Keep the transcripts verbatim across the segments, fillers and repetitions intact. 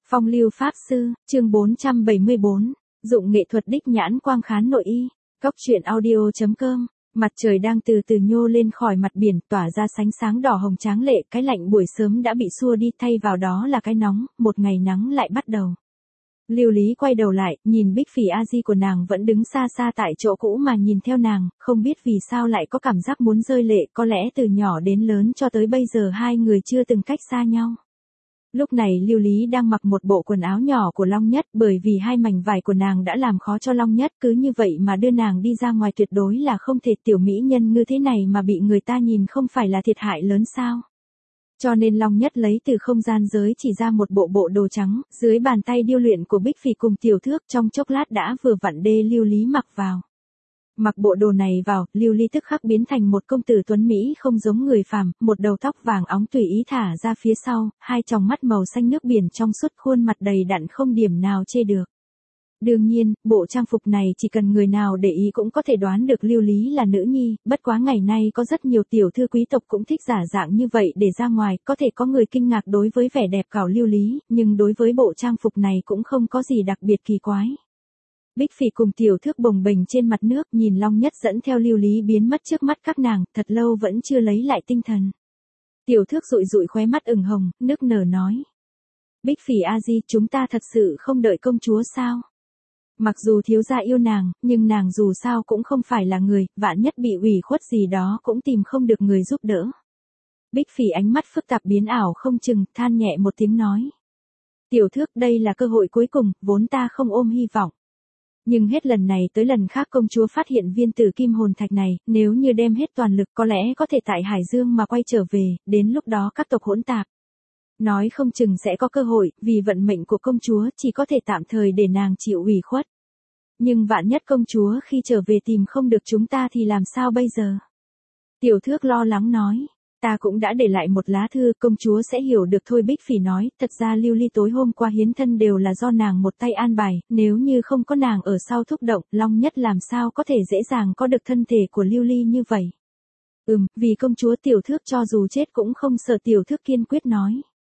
Phong lưu pháp sư, chương bốn trăm bảy mươi bốn, dụng nghệ thuật đích nhãn quang khán nội y. Cốc truyện audio.com. Mặt trời đang từ từ nhô lên khỏi mặt biển, tỏa ra sánh sáng đỏ hồng tráng lệ, cái lạnh buổi sớm đã bị xua đi, thay vào đó là cái nóng, một ngày nắng lại bắt đầu. Lưu Lý quay đầu lại, nhìn Bích Phỉ A Di của nàng vẫn đứng xa xa tại chỗ cũ mà nhìn theo nàng, không biết vì sao lại có cảm giác muốn rơi lệ, có lẽ từ nhỏ đến lớn cho tới bây giờ hai người chưa từng cách xa nhau. Lúc này Lưu Lý đang mặc một bộ quần áo nhỏ của Long Nhất, bởi vì hai mảnh vải của nàng đã làm khó cho Long Nhất, cứ như vậy mà đưa nàng đi ra ngoài tuyệt đối là không thể. Tiểu mỹ nhân như thế này mà bị người ta nhìn không phải là thiệt hại lớn sao? Cho nên Long Nhất lấy từ không gian giới chỉ ra một bộ bộ đồ trắng, dưới bàn tay điêu luyện của Bích Phỉ cùng Tiểu Thước, trong chốc lát đã vừa vặn đê Lưu Lý mặc vào. Mặc bộ đồ này vào, Lưu Ly tức khắc biến thành một công tử tuấn Mỹ không giống người phàm, một đầu tóc vàng óng tùy ý thả ra phía sau, hai tròng mắt màu xanh nước biển trong suốt, khuôn mặt đầy đặn không điểm nào chê được. Đương nhiên, bộ trang phục này chỉ cần người nào để ý cũng có thể đoán được Lưu Lý là nữ nhi, bất quá ngày nay có rất nhiều tiểu thư quý tộc cũng thích giả dạng như vậy để ra ngoài, có thể có người kinh ngạc đối với vẻ đẹp của Lưu Lý, nhưng đối với bộ trang phục này cũng không có gì đặc biệt kỳ quái. Bích Phỉ cùng Tiểu Thước bồng bềnh trên mặt nước, nhìn Long Nhất dẫn theo Lưu Lý biến mất trước mắt các nàng, thật lâu vẫn chưa lấy lại tinh thần. Tiểu Thước dụi dụi khóe mắt ửng hồng, nức nở nói: Bích Phỉ A Di, chúng ta thật sự không đợi công chúa sao? Mặc dù thiếu gia yêu nàng, nhưng nàng dù sao cũng không phải là người, vạn nhất bị ủy khuất gì đó cũng tìm không được người giúp đỡ. Bích Phỉ ánh mắt phức tạp biến ảo không chừng, than nhẹ một tiếng nói: Tiểu Thước, đây là cơ hội cuối cùng, vốn ta không ôm hy vọng. Nhưng hết lần này tới lần khác công chúa phát hiện viên tử kim hồn thạch này, nếu như đem hết toàn lực có lẽ có thể tại Hải Dương mà quay trở về, đến lúc đó các tộc hỗn tạp. Nói không chừng sẽ có cơ hội, vì vận mệnh của công chúa chỉ có thể tạm thời để nàng chịu ủy khuất. Nhưng vạn nhất công chúa khi trở về tìm không được chúng ta thì làm sao bây giờ? Tiểu Thước lo lắng nói. Ta cũng đã để lại một lá thư, công chúa sẽ hiểu được thôi. Bích Phỉ nói, thật ra Lưu Ly tối hôm qua hiến thân đều là do nàng một tay an bài, nếu như không có nàng ở sau thúc động, Long Nhất làm sao có thể dễ dàng có được thân thể của Lưu Ly như vậy. Ừm, vì công chúa. Tiểu Thước cho dù chết cũng không sợ. Tiểu Thước kiên quyết nói.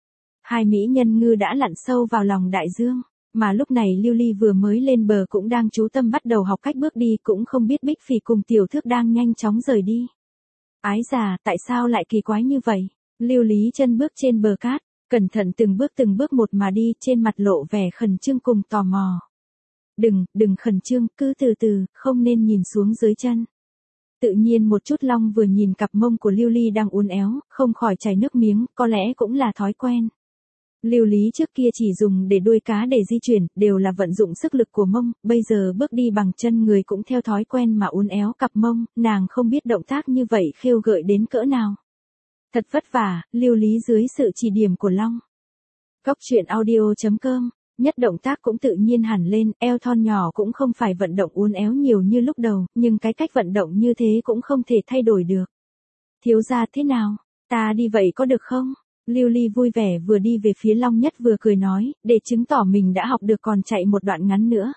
Hai mỹ nhân ngư đã lặn sâu vào lòng đại dương, mà lúc này Lưu Ly vừa mới lên bờ cũng đang chú tâm bắt đầu học cách bước đi, cũng không biết Bích Phỉ cùng Tiểu Thước đang nhanh chóng rời đi. Ái già, tại sao lại kỳ quái như vậy? Lưu Lý chân bước trên bờ cát, cẩn thận từng bước từng bước một mà đi, trên mặt lộ vẻ khẩn trương cùng tò mò. Đừng, đừng khẩn trương, cứ từ từ, không nên nhìn xuống dưới chân. Tự nhiên một chút. Long vừa nhìn cặp mông của Lưu Ly đang uốn éo, không khỏi chảy nước miếng, có lẽ cũng là thói quen. Lưu Lý trước kia chỉ dùng để đuôi cá để di chuyển, đều là vận dụng sức lực của mông, bây giờ bước đi bằng chân người cũng theo thói quen mà uốn éo cặp mông, nàng không biết động tác như vậy khêu gợi đến cỡ nào. Thật vất vả, Lưu Lý dưới sự chỉ điểm của Long. Cốc truyện audio.com, nhất động tác cũng tự nhiên hẳn lên, eo thon nhỏ cũng không phải vận động uốn éo nhiều như lúc đầu, nhưng cái cách vận động như thế cũng không thể thay đổi được. Thiếu gia thế nào? Ta đi vậy có được không? Lưu Ly vui vẻ vừa đi về phía Long Nhất vừa cười nói, để chứng tỏ mình đã học được còn chạy một đoạn ngắn nữa.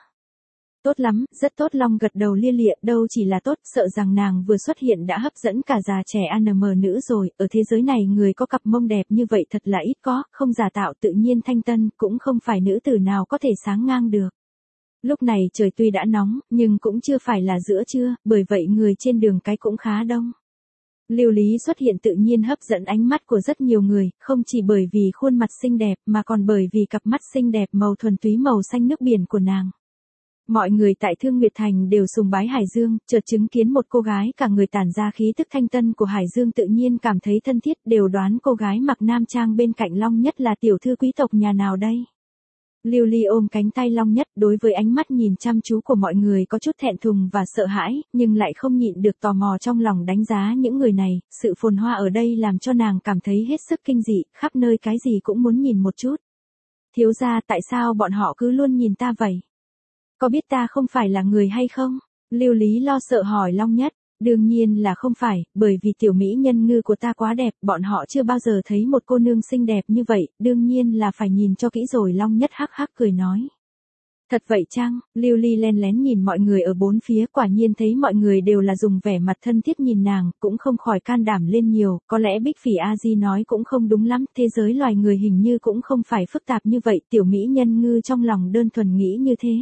Tốt lắm, rất tốt. Long gật đầu lia lịa, đâu chỉ là tốt, sợ rằng nàng vừa xuất hiện đã hấp dẫn cả già trẻ a en em nữ rồi, ở thế giới này người có cặp mông đẹp như vậy thật là ít có, không giả tạo tự nhiên thanh tân, cũng không phải nữ tử nào có thể sáng ngang được. Lúc này trời tuy đã nóng, nhưng cũng chưa phải là giữa trưa, bởi vậy người trên đường cái cũng khá đông. Lưu Lý xuất hiện tự nhiên hấp dẫn ánh mắt của rất nhiều người, không chỉ bởi vì khuôn mặt xinh đẹp mà còn bởi vì cặp mắt xinh đẹp màu thuần túy màu xanh nước biển của nàng. Mọi người tại Thương Nguyệt Thành đều sùng bái Hải Dương, chợt chứng kiến một cô gái cả người tản ra khí tức thanh tân của Hải Dương tự nhiên cảm thấy thân thiết, đều đoán cô gái mặc nam trang bên cạnh Long Nhất là tiểu thư quý tộc nhà nào đây. Lưu Ly ôm cánh tay Long Nhất, đối với ánh mắt nhìn chăm chú của mọi người có chút thẹn thùng và sợ hãi, nhưng lại không nhịn được tò mò trong lòng đánh giá những người này, sự phồn hoa ở đây làm cho nàng cảm thấy hết sức kinh dị, khắp nơi cái gì cũng muốn nhìn một chút. Thiếu gia, tại sao bọn họ cứ luôn nhìn ta vậy? Có biết ta không phải là người hay không? Lưu Lý lo sợ hỏi Long Nhất. Đương nhiên là không phải, bởi vì tiểu mỹ nhân ngư của ta quá đẹp, bọn họ chưa bao giờ thấy một cô nương xinh đẹp như vậy, đương nhiên là phải nhìn cho kỹ rồi. Long Nhất hắc hắc cười nói. Thật vậy chăng? Lưu Ly len lén nhìn mọi người ở bốn phía, quả nhiên thấy mọi người đều là dùng vẻ mặt thân thiết nhìn nàng, cũng không khỏi can đảm lên nhiều, có lẽ Bích Phỉ A Di nói cũng không đúng lắm, thế giới loài người hình như cũng không phải phức tạp như vậy, tiểu mỹ nhân ngư trong lòng đơn thuần nghĩ như thế.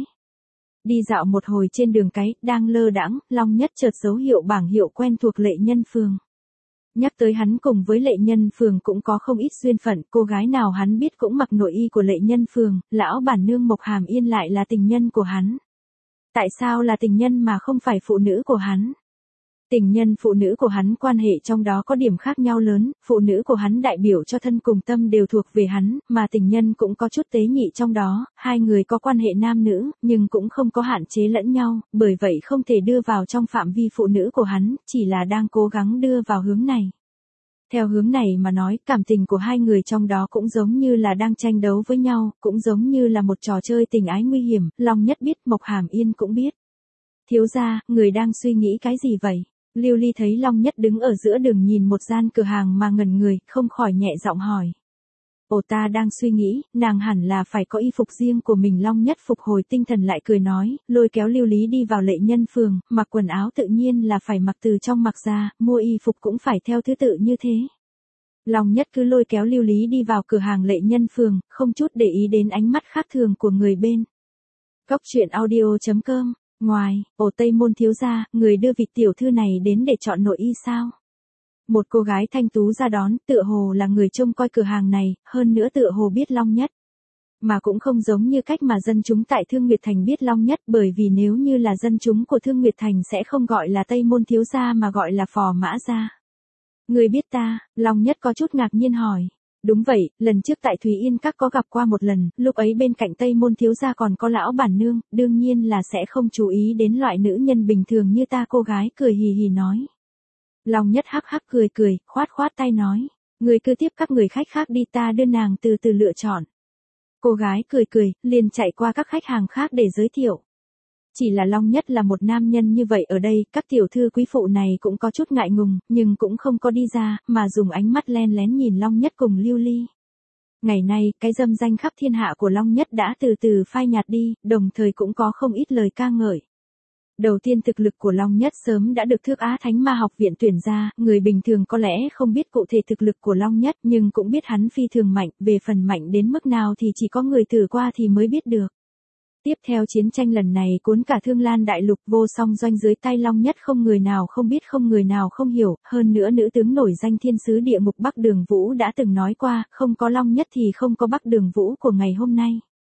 Đi dạo một hồi trên đường cái, đang lơ đãng, Long Nhất chợt dấu hiệu bảng hiệu quen thuộc Lệ Nhân Phường. Nhắc tới hắn cùng với Lệ Nhân Phường cũng có không ít duyên phận, cô gái nào hắn biết cũng mặc nội y của Lệ Nhân Phường, lão bản nương Mộc Hàm Yên lại là tình nhân của hắn. Tại sao là tình nhân mà không phải phụ nữ của hắn? Tình nhân phụ nữ của hắn quan hệ trong đó có điểm khác nhau lớn, phụ nữ của hắn đại biểu cho thân cùng tâm đều thuộc về hắn, mà tình nhân cũng có chút tế nhị trong đó, hai người có quan hệ nam nữ, nhưng cũng không có hạn chế lẫn nhau, bởi vậy không thể đưa vào trong phạm vi phụ nữ của hắn, chỉ là đang cố gắng đưa vào hướng này. Theo hướng này mà nói, cảm tình của hai người trong đó cũng giống như là đang tranh đấu với nhau, cũng giống như là một trò chơi tình ái nguy hiểm, Long Nhất biết, Mộc Hàm Yên cũng biết. Thiếu gia, người đang suy nghĩ cái gì vậy? Lưu Ly thấy Long Nhất đứng ở giữa đường nhìn một gian cửa hàng mà ngẩn người, không khỏi nhẹ giọng hỏi. Ồ, ta đang suy nghĩ, nàng hẳn là phải có y phục riêng của mình. Long Nhất phục hồi tinh thần lại cười nói, lôi kéo Lưu Lý đi vào Lệ Nhân Phường, mặc quần áo tự nhiên là phải mặc từ trong mặc ra, mua y phục cũng phải theo thứ tự như thế. Long Nhất cứ lôi kéo Lưu Lý đi vào cửa hàng Lệ Nhân Phường, không chút để ý đến ánh mắt khác thường của người bên. Góc truyện audio chấm com. Ngoài, ồ Tây Môn thiếu gia, người đưa vị tiểu thư này đến để chọn nội y sao? Một cô gái thanh tú ra đón, tựa hồ là người trông coi cửa hàng này, hơn nữa tựa hồ biết Long Nhất. Mà cũng không giống như cách mà dân chúng tại Thương Nguyệt Thành biết Long Nhất, bởi vì nếu như là dân chúng của Thương Nguyệt Thành sẽ không gọi là Tây Môn thiếu gia mà gọi là Phò Mã gia. Người biết ta? Long Nhất có chút ngạc nhiên hỏi. Đúng vậy, lần trước tại Thúy Yên Các có gặp qua một lần, lúc ấy bên cạnh Tây Môn thiếu gia còn có lão bản nương, đương nhiên là sẽ không chú ý đến loại nữ nhân bình thường như ta. Cô gái cười hì hì nói. Long Nhất hắc hắc cười cười, khoát khoát tay nói, người cứ tiếp các người khách khác đi, ta đưa nàng từ từ lựa chọn. Cô gái cười cười, liền chạy qua các khách hàng khác để giới thiệu. Chỉ là Long Nhất là một nam nhân như vậy ở đây, các tiểu thư quý phụ này cũng có chút ngại ngùng, nhưng cũng không có đi ra, mà dùng ánh mắt len lén nhìn Long Nhất cùng Lưu Ly. Ngày nay, cái dâm danh khắp thiên hạ của Long Nhất đã từ từ phai nhạt đi, đồng thời cũng có không ít lời ca ngợi. Đầu tiên, thực lực của Long Nhất sớm đã được Thước Á Thánh Ma Học Viện tuyển ra, người bình thường có lẽ không biết cụ thể thực lực của Long Nhất, nhưng cũng biết hắn phi thường mạnh, về phần mạnh đến mức nào thì chỉ có người thử qua thì mới biết được. Tiếp theo, chiến tranh lần này cuốn cả Thương Lan đại lục, vô song doanh dưới tay Long Nhất không người nào không biết, không người nào không hiểu, hơn nữa nữ tướng nổi danh thiên sứ địa ngục Bắc Đường Vũ đã từng nói qua, không có Long Nhất thì không có Bắc Đường Vũ của ngày hôm nay.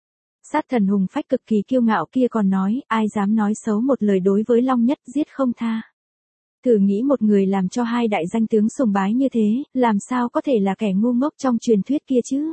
Sát thần hùng phách cực kỳ kiêu ngạo kia còn nói, ai dám nói xấu một lời đối với Long Nhất, giết không tha. Thử nghĩ một người làm cho hai đại danh tướng sùng bái như thế, làm sao có thể là kẻ ngu ngốc trong truyền thuyết kia chứ?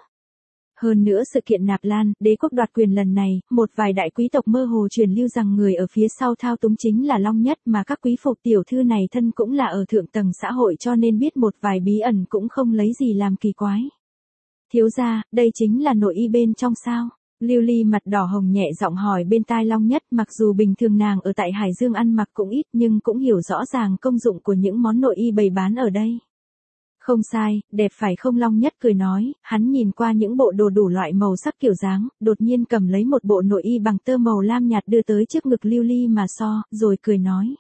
Hơn nữa sự kiện Nạp Lan, đế quốc đoạt quyền lần này, một vài đại quý tộc mơ hồ truyền lưu rằng người ở phía sau thao túng chính là Long Nhất, mà các quý phục tiểu thư này thân cũng là ở thượng tầng xã hội, cho nên biết một vài bí ẩn cũng không lấy gì làm kỳ quái. Thiếu gia, đây chính là nội y bên trong sao? Lưu Ly mặt đỏ hồng nhẹ giọng hỏi bên tai Long Nhất, mặc dù bình thường nàng ở tại Hải Dương ăn mặc cũng ít nhưng cũng hiểu rõ ràng công dụng của những món nội y bày bán ở đây. Không sai, đẹp phải không? Long Nhất cười nói, hắn nhìn qua những bộ đồ đủ loại màu sắc kiểu dáng, đột nhiên cầm lấy một bộ nội y bằng tơ màu lam nhạt đưa tới trước ngực Lưu Ly mà so, rồi cười nói.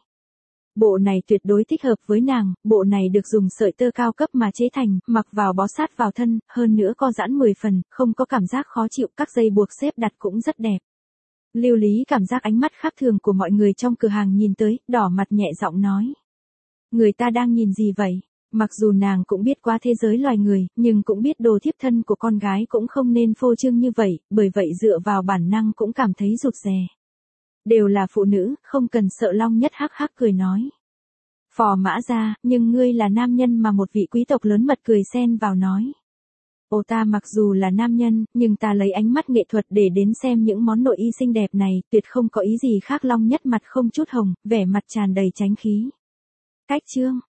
Bộ này tuyệt đối thích hợp với nàng, bộ này được dùng sợi tơ cao cấp mà chế thành, mặc vào bó sát vào thân, hơn nữa co giãn mười phần, không có cảm giác khó chịu, các dây buộc xếp đặt cũng rất đẹp. Lưu Lý cảm giác ánh mắt khác thường của mọi người trong cửa hàng nhìn tới, đỏ mặt nhẹ giọng nói. Người ta đang nhìn gì vậy? Mặc dù nàng cũng biết qua thế giới loài người, nhưng cũng biết đồ thiếp thân của con gái cũng không nên phô trương như vậy, bởi vậy dựa vào bản năng cũng cảm thấy rụt rè. Đều là phụ nữ, không cần sợ. Long Nhất hắc hắc cười nói. Phò Mã gia, nhưng ngươi là nam nhân mà. Một vị quý tộc lớn mật cười xen vào nói. Ồ, ta mặc dù là nam nhân, nhưng ta lấy ánh mắt nghệ thuật để đến xem những món nội y xinh đẹp này, tuyệt không có ý gì khác. Long Nhất mặt không chút hồng, vẻ mặt tràn đầy chánh khí. Cách chương